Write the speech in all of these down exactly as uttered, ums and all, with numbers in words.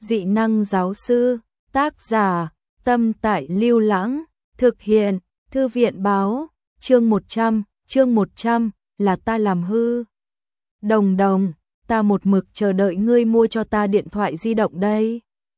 Dị năng giáo sư, tác giả, Tâm Tại Lưu Lãng, thực hiện, Thư viện báo, chương một trăm, chương một trăm, là ta làm hư. Đồng đồng, ta một mực chờ đợi ngươi mua cho ta điện thoại di động đây.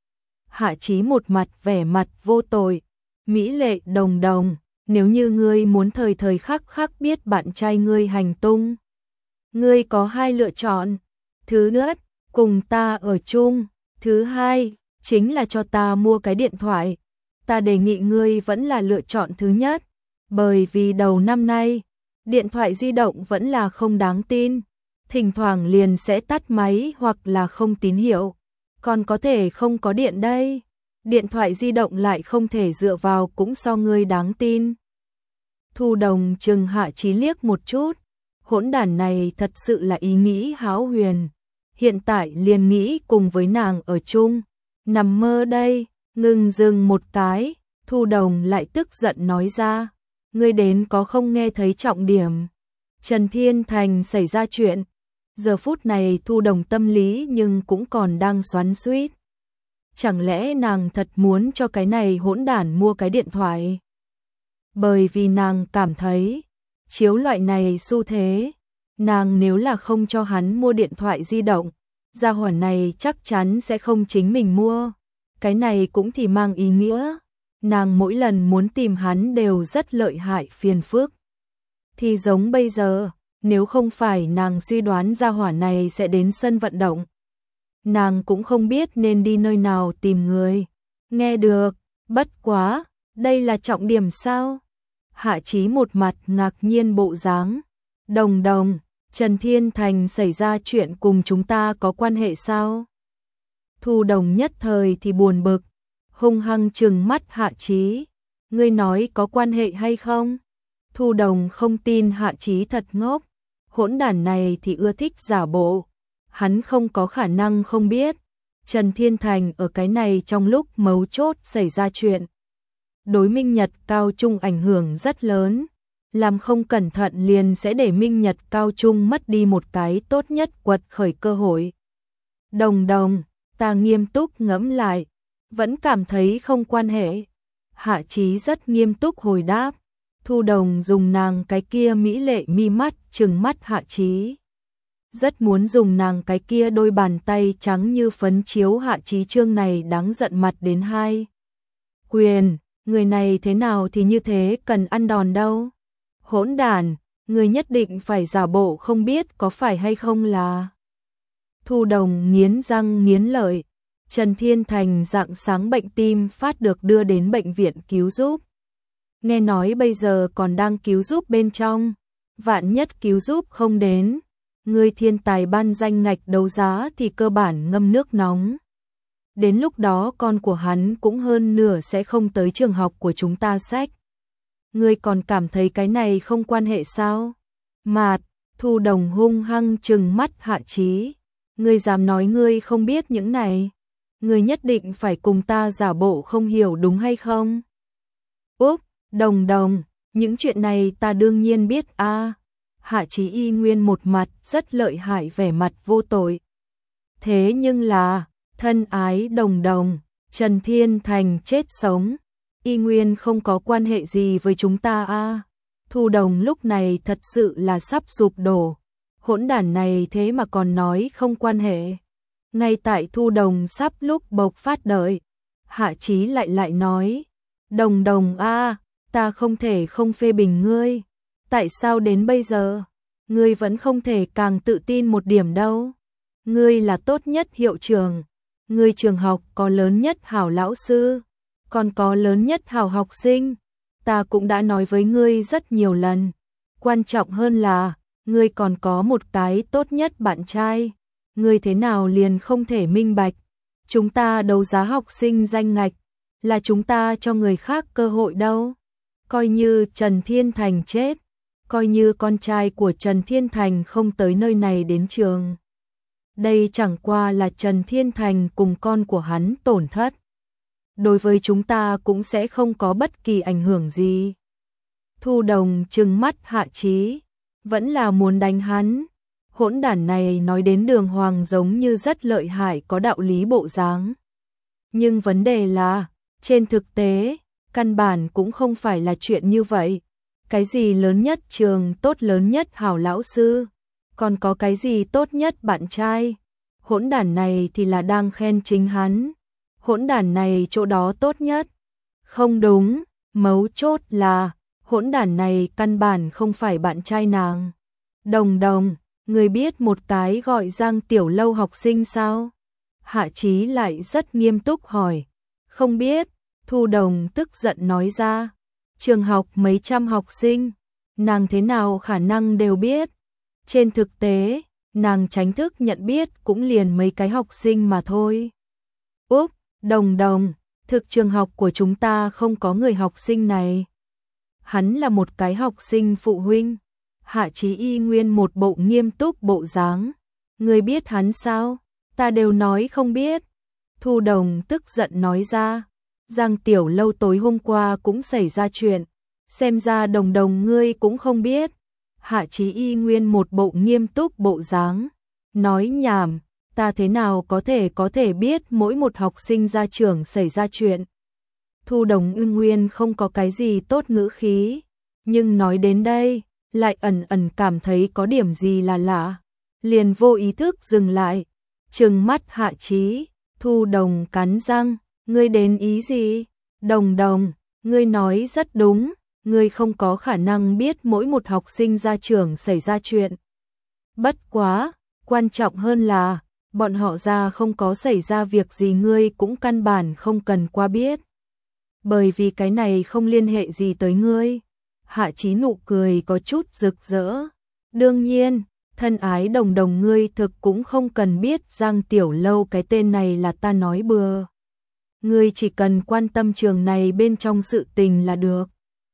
Hạ Chí một mặt vẻ mặt vô tội, mỹ lệ đồng đồng, nếu như ngươi muốn thời thời khắc khắc biết bạn trai ngươi hành tung, ngươi có hai lựa chọn. Thứ nhất, cùng ta ở chung. Thứ hai, chính là cho ta mua cái điện thoại. Ta đề nghị ngươi vẫn là lựa chọn thứ nhất, bởi vì đầu năm nay, điện thoại di động vẫn là không đáng tin, thỉnh thoảng liền sẽ tắt máy hoặc là không tín hiệu, còn có thể không có điện đây. Điện thoại di động lại không thể dựa vào cũng so ngươi đáng tin. Thu Đồng chừng Hạ Chí liếc một chút, hỗn đản này thật sự là ý nghĩ hão huyền, hiện tại liền nghĩ cùng với nàng ở chung, nằm mơ đây. Ngừng dừng một cái, Thu Đồng lại tức giận nói ra, ngươi đến có không nghe thấy trọng điểm. Trần Thiên Thành xảy ra chuyện, giờ phút này Thu Đồng tâm lý nhưng cũng còn đang xoắn xuýt. Chẳng lẽ nàng thật muốn cho cái này hỗn đản mua cái điện thoại? Bởi vì nàng cảm thấy, chiếu loại này xu thế, nàng nếu là không cho hắn mua điện thoại di động, gia hỏa này chắc chắn sẽ không chính mình mua. Cái này cũng thì mang ý nghĩa, nàng mỗi lần muốn tìm hắn đều rất lợi hại phiền phức. Thì giống bây giờ, nếu không phải nàng suy đoán gia hỏa này sẽ đến sân vận động, nàng cũng không biết nên đi nơi nào tìm người. Nghe được, bất quá, đây là trọng điểm sao? Hạ Chí một mặt ngạc nhiên bộ dáng. Đồng đồng, Trần Thiên Thành xảy ra chuyện cùng chúng ta có quan hệ sao? Thu Đồng nhất thời thì buồn bực, hung hăng trừng mắt Hạ Chí. Ngươi nói có quan hệ hay không? Thu Đồng không tin Hạ Chí thật ngốc, hỗn đản này thì ưa thích giả bộ. Hắn không có khả năng không biết, Trần Thiên Thành ở cái này trong lúc mấu chốt xảy ra chuyện. Đối Minh Nhật Cao Trung ảnh hưởng rất lớn, làm không cẩn thận liền sẽ để Minh Nhật Cao Trung mất đi một cái tốt nhất quật khởi cơ hội. Đồng đồng, ta nghiêm túc ngẫm lại, vẫn cảm thấy không quan hệ. Hạ Chí rất nghiêm túc hồi đáp. Thu Đồng dùng nàng cái kia mỹ lệ mi mắt trừng mắt Hạ Chí. Rất muốn dùng nàng cái kia đôi bàn tay trắng như phấn chiếu Hạ Chí trương này đáng giận mặt đến hai. Quyền, người này thế nào thì như thế cần ăn đòn đâu. Hỗn đản, người nhất định phải giả bộ không biết có phải hay không là. Thu Đồng nghiến răng nghiến lợi, Trần Thiên Thành rạng sáng bệnh tim phát được đưa đến bệnh viện cứu giúp. Nghe nói bây giờ còn đang cứu giúp bên trong, vạn nhất cứu giúp không đến, người thiên tài ban danh ngạch đấu giá thì cơ bản ngâm nước nóng. Đến lúc đó con của hắn cũng hơn nửa sẽ không tới trường học của chúng ta sách. Ngươi còn cảm thấy cái này không quan hệ sao? Mạt, Thu Đồng hung hăng trừng mắt Hạ Chí. Ngươi dám nói ngươi không biết những này? Ngươi nhất định phải cùng ta giả bộ không hiểu đúng hay không? Úp, Đồng đồng, những chuyện này ta đương nhiên biết a. À. Hạ Chí y nguyên một mặt rất lợi hại vẻ mặt vô tội. Thế nhưng là, thân ái đồng đồng, Trần Thiên Thành chết sống, y nguyên không có quan hệ gì với chúng ta a. À. Thu Đồng lúc này thật sự là sắp sụp đổ. Hỗn đản này thế mà còn nói không quan hệ. Ngay tại Thu Đồng sắp lúc bộc phát đợi, Hạ Chí lại lại nói, Đồng đồng a, à, ta không thể không phê bình ngươi. Tại sao đến bây giờ, ngươi vẫn không thể càng tự tin một điểm đâu? Ngươi là tốt nhất hiệu trưởng, ngươi trường học có lớn nhất hảo lão sư, còn có lớn nhất hảo học sinh. Ta cũng đã nói với ngươi rất nhiều lần. Quan trọng hơn là, ngươi còn có một cái tốt nhất bạn trai. Ngươi thế nào liền không thể minh bạch? Chúng ta đấu giá học sinh danh ngạch, là chúng ta cho người khác cơ hội đâu. Coi như Trần Thiên Thành chết, coi như con trai của Trần Thiên Thành không tới nơi này đến trường. Đây chẳng qua là Trần Thiên Thành cùng con của hắn tổn thất. Đối với chúng ta cũng sẽ không có bất kỳ ảnh hưởng gì. Thu Đồng trừng mắt Hạ Chí, vẫn là muốn đánh hắn. Hỗn đản này nói đến đường hoàng giống như rất lợi hại có đạo lý bộ dáng. Nhưng vấn đề là, trên thực tế, căn bản cũng không phải là chuyện như vậy. Cái gì lớn nhất trường tốt lớn nhất hảo lão sư, còn có cái gì tốt nhất bạn trai. Hỗn đản này thì là đang khen chính hắn. Hỗn đản này chỗ đó tốt nhất. Không đúng, mấu chốt là, hỗn đản này căn bản không phải bạn trai nàng. Đồng đồng, người biết một cái gọi Giang Tiểu Lâu học sinh sao? Hạ Chí lại rất nghiêm túc hỏi. Không biết, Thu Đồng tức giận nói ra. Trường học mấy trăm học sinh, nàng thế nào khả năng đều biết. Trên thực tế, nàng tránh thức nhận biết cũng liền mấy cái học sinh mà thôi. Úp, Đồng đồng, thực trường học của chúng ta không có người học sinh này. Hắn là một cái học sinh phụ huynh. Hạ Chí y nguyên một bộ nghiêm túc bộ dáng. Người biết hắn sao? Ta đều nói không biết. Thu Đồng tức giận nói ra. Giang Tiểu Lâu tối hôm qua cũng xảy ra chuyện. Xem ra Đồng đồng ngươi cũng không biết. Hạ Chí y nguyên một bộ nghiêm túc bộ dáng. Nói nhảm, ta thế nào có thể có thể biết mỗi một học sinh ra trường xảy ra chuyện. Thu Đồng ưng nguyên không có cái gì tốt ngữ khí. Nhưng nói đến đây, lại ẩn ẩn cảm thấy có điểm gì là lạ. Liền vô ý thức dừng lại. Trừng mắt Hạ Chí, Thu Đồng cắn răng. Ngươi đến ý gì? Đồng đồng, ngươi nói rất đúng. Ngươi không có khả năng biết mỗi một học sinh ra trường xảy ra chuyện. Bất quá, quan trọng hơn là, bọn họ ra không có xảy ra việc gì ngươi cũng căn bản không cần qua biết. Bởi vì cái này không liên hệ gì tới ngươi. Hạ Chí nụ cười có chút rực rỡ. Đương nhiên, thân ái đồng đồng ngươi thực cũng không cần biết Giang Tiểu Lâu cái tên này là ta nói bừa. Ngươi chỉ cần quan tâm trường này bên trong sự tình là được.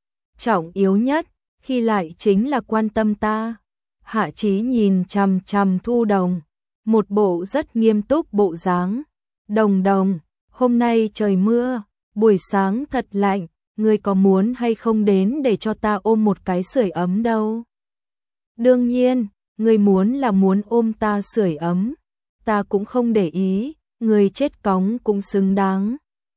Trọng yếu nhất, khi lại chính là quan tâm ta. Hạ Chí nhìn chằm chằm Thu Đồng, một bộ rất nghiêm túc bộ dáng. Đồng đồng, hôm nay trời mưa, buổi sáng thật lạnh, ngươi có muốn hay không đến để cho ta ôm một cái sưởi ấm đâu? Đương nhiên, ngươi muốn là muốn ôm ta sưởi ấm, ta cũng không để ý, ngươi chết cóng cũng xứng đáng.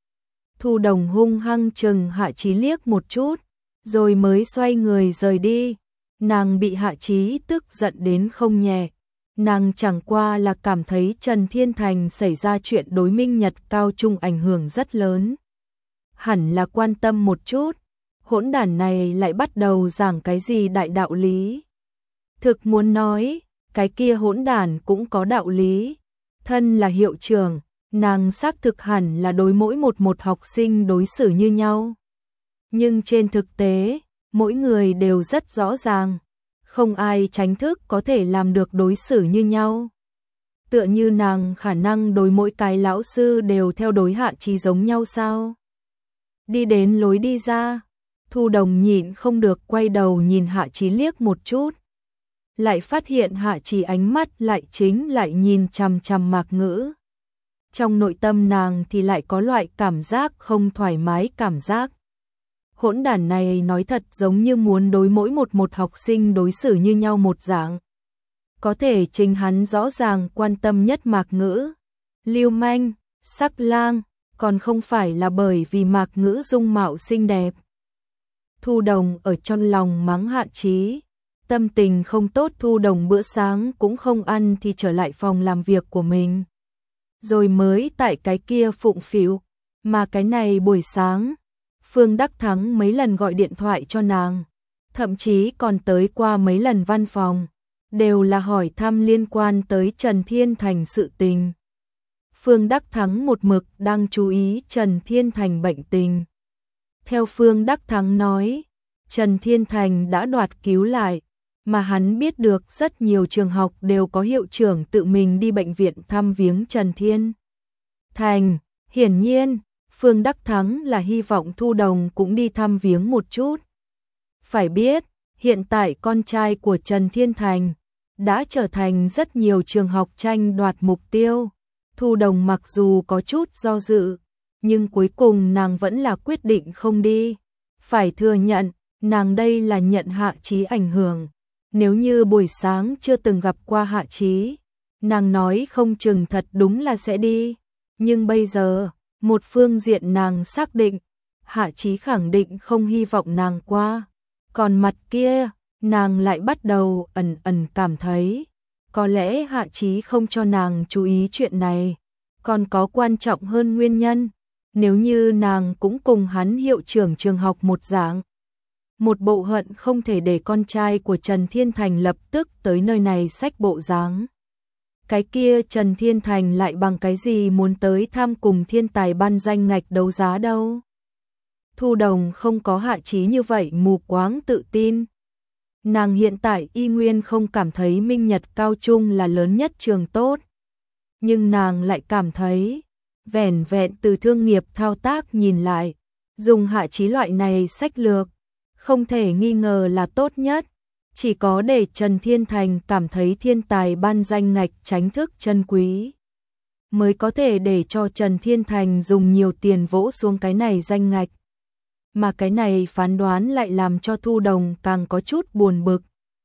Thu Đồng hung hăng chừng Hạ Chí liếc một chút, rồi mới xoay người rời đi. Nàng bị Hạ Chí tức giận đến không nhẹ. Nàng chẳng qua là cảm thấy Trần Thiên Thành xảy ra chuyện đối Minh Nhật Cao Trung ảnh hưởng rất lớn. Hẳn là quan tâm một chút, hỗn đản này lại bắt đầu giảng cái gì đại đạo lý. Thực muốn nói, cái kia hỗn đản cũng có đạo lý. Thân là hiệu trưởng, nàng xác thực hẳn là đối mỗi một một học sinh đối xử như nhau. Nhưng trên thực tế, mỗi người đều rất rõ ràng, không ai tránh thức có thể làm được đối xử như nhau. Tựa như nàng khả năng đối mỗi cái lão sư đều theo đối Hạ Chí giống nhau sao? Đi đến lối đi ra, Thu Đồng nhịn không được quay đầu nhìn Hạ Chí liếc một chút. Lại phát hiện Hạ Chí ánh mắt lại chính lại nhìn chằm chằm Mạc Ngữ. Trong nội tâm nàng thì lại có loại cảm giác không thoải mái cảm giác. Hỗn đản này nói thật giống như muốn đối mỗi một một học sinh đối xử như nhau một dạng. Có thể chính hắn rõ ràng quan tâm nhất Mạc Ngữ. Lưu manh, sắc lang, còn không phải là bởi vì Mạc Ngữ dung mạo xinh đẹp. Thu Đồng ở trong lòng mắng Hạ Chí. Tâm tình không tốt Thu Đồng bữa sáng cũng không ăn thì trở lại phòng làm việc của mình. Rồi mới tại cái kia phụng phịu. Mà cái này buổi sáng, Phương Đắc Thắng mấy lần gọi điện thoại cho nàng. Thậm chí còn tới qua mấy lần văn phòng. Đều là hỏi thăm liên quan tới Trần Thiên Thành sự tình. Phương Đắc Thắng một mực đang chú ý Trần Thiên Thành bệnh tình. Theo Phương Đắc Thắng nói, Trần Thiên Thành đã đoạt cứu lại, mà hắn biết được rất nhiều trường học đều có hiệu trưởng tự mình đi bệnh viện thăm viếng Trần Thiên Thành. Hiển nhiên, Phương Đắc Thắng là hy vọng Thu Đồng cũng đi thăm viếng một chút. Phải biết, hiện tại con trai của Trần Thiên Thành đã trở thành rất nhiều trường học tranh đoạt mục tiêu. Thu Đồng mặc dù có chút do dự, nhưng cuối cùng nàng vẫn là quyết định không đi. Phải thừa nhận, nàng đây là nhận Hạ Chí ảnh hưởng. Nếu như buổi sáng chưa từng gặp qua Hạ Chí, nàng nói không chừng thật đúng là sẽ đi. Nhưng bây giờ, Một phương diện nàng xác định, Hạ Chí khẳng định không hy vọng nàng qua. Còn mặt kia, nàng lại bắt đầu ẩn ẩn cảm thấy, có lẽ Hạ Chí không cho nàng chú ý chuyện này, còn có quan trọng hơn nguyên nhân, nếu như nàng cũng cùng hắn hiệu trưởng trường học một dạng. Một bộ hận không thể để con trai của Trần Thiên Thành lập tức tới nơi này xách bộ dáng. Cái kia Trần Thiên Thành lại bằng cái gì muốn tới tham cùng thiên tài ban danh ngạch đấu giá đâu. Thu Đồng không có Hạ Chí như vậy mù quáng tự tin. Nàng hiện tại y nguyên không cảm thấy Minh Nhật Cao Trung là lớn nhất trường tốt. Nhưng nàng lại cảm thấy, vẻn vẹn từ thương nghiệp thao tác nhìn lại, dùng Hạ Chí loại này sách lược, không thể nghi ngờ là tốt nhất. Chỉ có để Trần Thiên Thành cảm thấy thiên tài ban danh ngạch tránh thức chân quý, mới có thể để cho Trần Thiên Thành dùng nhiều tiền vỗ xuống cái này danh ngạch. Mà cái này phán đoán lại làm cho Thu Đồng càng có chút buồn bực.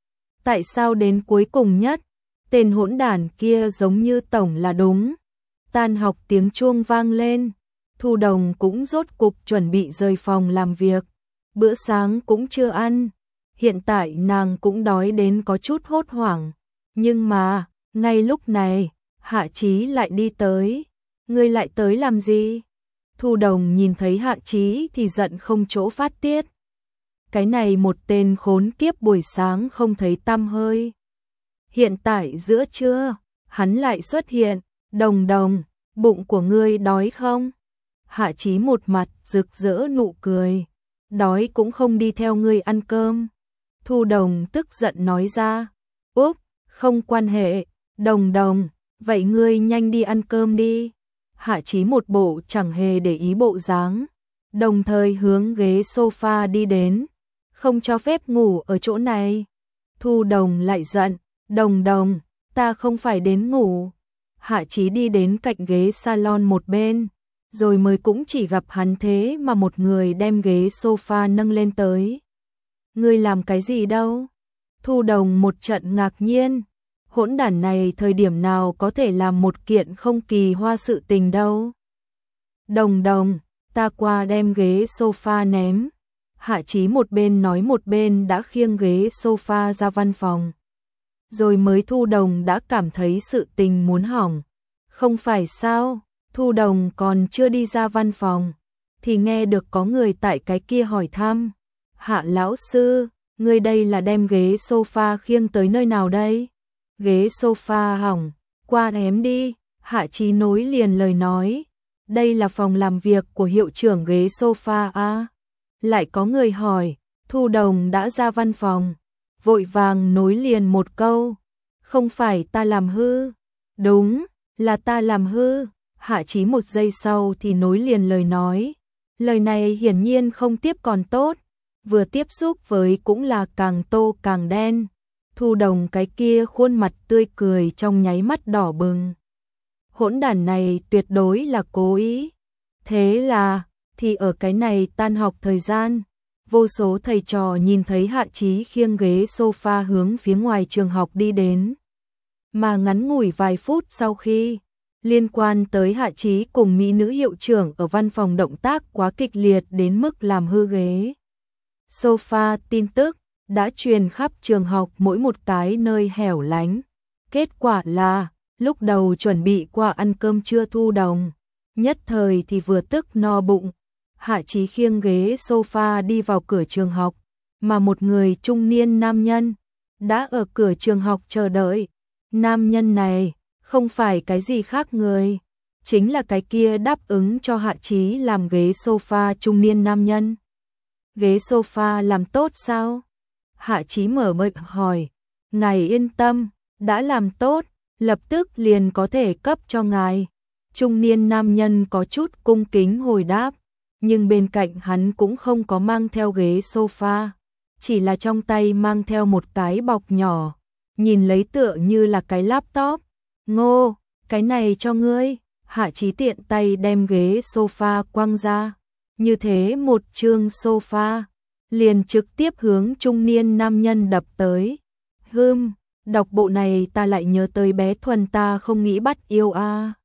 Tại sao đến cuối cùng nhất, tên hỗn đản kia giống như tổng là đúng. Tan học tiếng chuông vang lên, Thu Đồng cũng rốt cục chuẩn bị rời phòng làm việc. Bữa sáng cũng chưa ăn. Hiện tại nàng cũng đói đến có chút hốt hoảng. Nhưng mà, ngay lúc này, Hạ Chí lại đi tới. Ngươi lại tới làm gì? Thu Đồng nhìn thấy Hạ Chí thì giận không chỗ phát tiết. Cái này một tên khốn kiếp buổi sáng không thấy tăm hơi. Hiện tại giữa trưa, hắn lại xuất hiện. Đồng Đồng, bụng của ngươi đói không? Hạ Chí một mặt rực rỡ nụ cười. Đói cũng không đi theo ngươi ăn cơm. Thu Đồng tức giận nói ra. Úp, không quan hệ. Đồng Đồng, vậy ngươi nhanh đi ăn cơm đi. Hạ Chí một bộ chẳng hề để ý bộ dáng, đồng thời hướng ghế sofa đi đến. Không cho phép ngủ ở chỗ này. Thu Đồng lại giận. Đồng Đồng, ta không phải đến ngủ. Hạ Chí đi đến cạnh ghế salon một bên, rồi mới cũng chỉ gặp hắn thế mà một người đem ghế sofa nâng lên tới. Ngươi làm cái gì đâu? Thu Đồng một trận ngạc nhiên. Hỗn đản này thời điểm nào có thể làm một kiện không kỳ hoa sự tình đâu. Đồng Đồng, ta qua đem ghế sofa ném. Hạ Chí một bên nói một bên đã khiêng ghế sofa ra văn phòng. Rồi mới Thu Đồng đã cảm thấy sự tình muốn hỏng. Không phải sao, Thu Đồng còn chưa đi ra văn phòng, thì nghe được có người tại cái kia hỏi thăm. Hạ lão sư, ngươi đây là đem ghế sofa khiêng tới nơi nào đây? Ghế sofa hỏng, qua ném đi. Hạ Chí nối liền lời nói. Đây là phòng làm việc của hiệu trưởng ghế sofa à? Lại có người hỏi. Thu Đồng đã ra văn phòng, vội vàng nối liền một câu. Không phải ta làm hư. Đúng, là ta làm hư. Hạ Chí một giây sau thì nối liền lời nói. Lời này hiển nhiên không tiếp còn tốt, vừa tiếp xúc với cũng là càng tô càng đen. Thu Đồng cái kia khuôn mặt tươi cười trong nháy mắt đỏ bừng. Hỗn đản này tuyệt đối là cố ý. Thế là, thì ở cái này tan học thời gian, vô số thầy trò nhìn thấy Hạ Chí khiêng ghế sofa hướng phía ngoài trường học đi đến. Mà ngắn ngủi vài phút sau khi, liên quan tới Hạ Chí cùng mỹ nữ hiệu trưởng ở văn phòng động tác quá kịch liệt đến mức làm hư ghế sofa tin tức đã truyền khắp trường học mỗi một cái nơi hẻo lánh. Kết quả là, lúc đầu chuẩn bị qua ăn cơm trưa Thu Đồng, nhất thời thì vừa tức no bụng. Hạ Chí khiêng ghế sofa đi vào cửa trường học, mà một người trung niên nam nhân đã ở cửa trường học chờ đợi. Nam nhân này không phải cái gì khác người, chính là cái kia đáp ứng cho Hạ Chí làm ghế sofa trung niên nam nhân. Ghế sofa làm tốt sao? Hạ Chí mở miệng hỏi. Ngài yên tâm, đã làm tốt, lập tức liền có thể cấp cho ngài. Trung niên nam nhân có chút cung kính hồi đáp, nhưng bên cạnh hắn cũng không có mang theo ghế sofa, chỉ là trong tay mang theo một cái bọc nhỏ, nhìn lấy tựa như là cái laptop. Ngô, cái này cho ngươi. Hạ Chí tiện tay đem ghế sofa quăng ra, như thế một chương sofa liền trực tiếp hướng trung niên nam nhân đập tới. Hừm, đọc bộ này ta lại nhớ tới bé Thuần ta không nghĩ bắt yêu a. À.